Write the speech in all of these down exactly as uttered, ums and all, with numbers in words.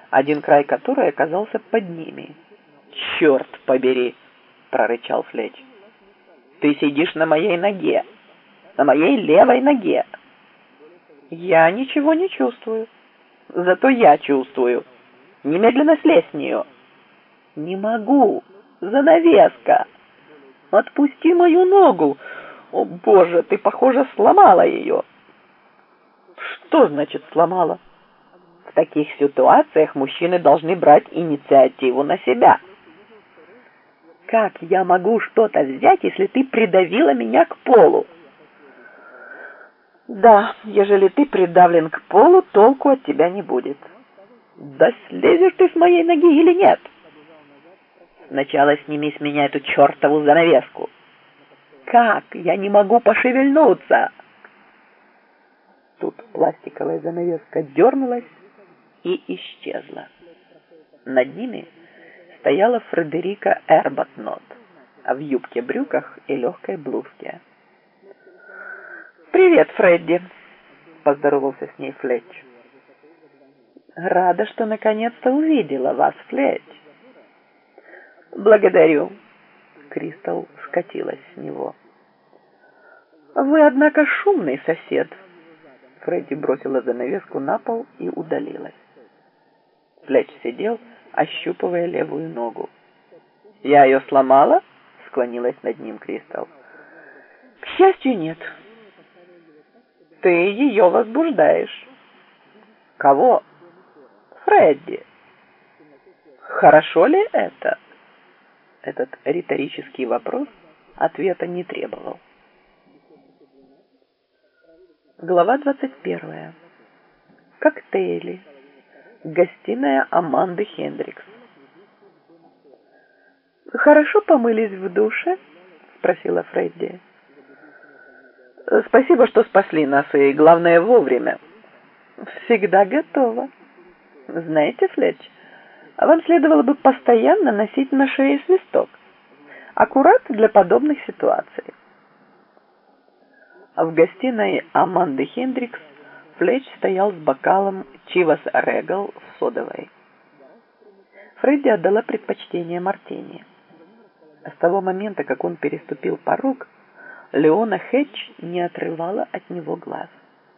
один край которой оказался под ними. «Черт побери!» — прорычал Флетч. «Ты сидишь на моей ноге, на моей левой ноге!» «Я ничего не чувствую. Зато я чувствую. Немедленно слезь с нее!» «Не могу! Занавеска! Отпусти мою ногу! О, Боже, ты, похоже, сломала ее!» «Что значит сломала? В таких ситуациях мужчины должны брать инициативу на себя. Как я могу что-то взять, если ты придавила меня к полу?» «Да, ежели ты придавлен к полу, толку от тебя не будет». «Да слезешь ты с моей ноги или нет?» «Сначала сними с меня эту чертову занавеску». «Как? Я не могу пошевельнуться!» Тут пластиковая занавеска дернулась и исчезла. Над ними стояла Фредерика Эрбатнот, а в юбке-брюках и легкой блузке. «Привет, Фредди!» — поздоровался с ней Флетч. «Рада, что наконец-то увидела вас, Флетч». «Благодарю». Кристал скатилась с него. «Вы, однако, шумный сосед». Фредди бросила занавеску на пол и удалилась. Флетч сидел, ощупывая левую ногу. «Я ее сломала?» — склонилась над ним Кристал. «К счастью, нет». «Ты ее возбуждаешь». «Кого?» «Фредди». «Хорошо ли это?» Этот риторический вопрос ответа не требовал. Глава двадцать первая. Коктейли. Гостиная Аманды Хендрикс. «Хорошо помылись в душе?» — спросила Фредди. «Спасибо, что спасли нас, и, главное, вовремя». «Всегда готова. Знаете, Флетч, вам следовало бы постоянно носить на шее свисток. Аккурат для подобных ситуаций». В гостиной Аманды Хендрикс Флетч стоял с бокалом Чивас Регал в содовой. Фредди отдала предпочтение мартини. С того момента, как он переступил порог, Леона Хэтч не отрывала от него глаз.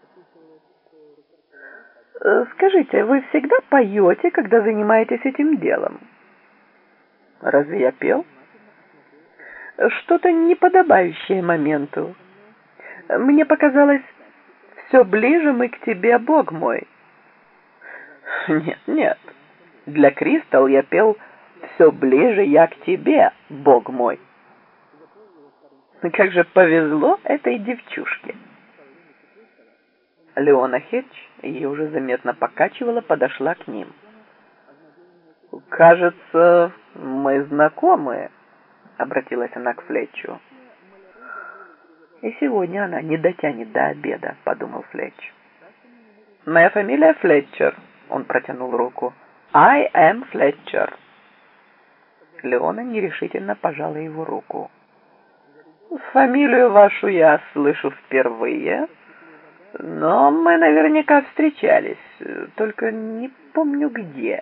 «Скажите, вы всегда поете, когда занимаетесь этим делом?» «Разве я пел?» «Что-то неподобающее моменту. Мне показалось, все ближе мы к тебе, Бог мой». «Нет, нет. Для Кристал я пел «Все ближе я к тебе, Бог мой». Как же повезло этой девчушке». Леона Хэтч, ее уже заметно покачивала, подошла к ним. «Кажется, мы знакомы», — обратилась она к Флетчу. «И сегодня она не дотянет до обеда», — подумал Флетч. «Моя фамилия Флетчер», — он протянул руку. «I am Флетчер». Леона нерешительно пожала его руку. «Фамилию вашу я слышу впервые, но мы наверняка встречались, только не помню где.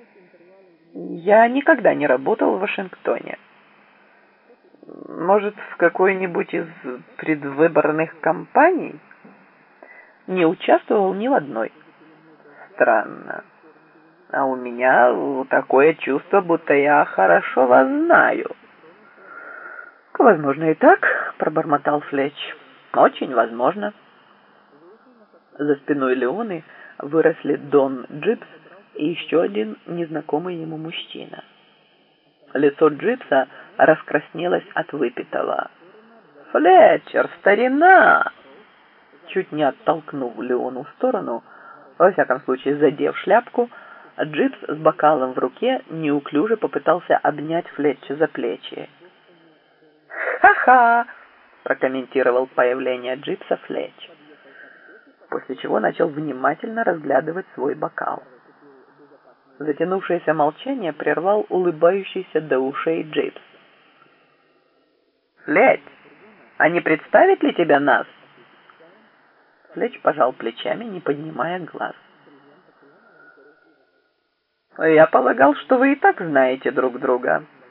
Я никогда не работал в Вашингтоне. Может, в какой-нибудь из предвыборных кампаний? Не участвовал ни в одной. Странно. А у меня такое чувство, будто я хорошо вас знаю». «Возможно, и так», — пробормотал Флетч. «Очень возможно». За спиной Леоны выросли Дон Джипс и еще один незнакомый ему мужчина. Лицо Джипса раскраснелось от выпитого. «Флетчер, старина!» Чуть не оттолкнув Леону в сторону, во всяком случае задев шляпку, Джипс с бокалом в руке неуклюже попытался обнять Флетча за плечи. «Ха-ха!» — прокомментировал появление Джипса Флетч, после чего начал внимательно разглядывать свой бокал. Затянувшееся молчание прервал улыбающийся до ушей Джипс. «Флетч, а не представит ли тебя нас?» Флетч пожал плечами, не поднимая глаз. Я полагал, что вы и так знаете друг друга.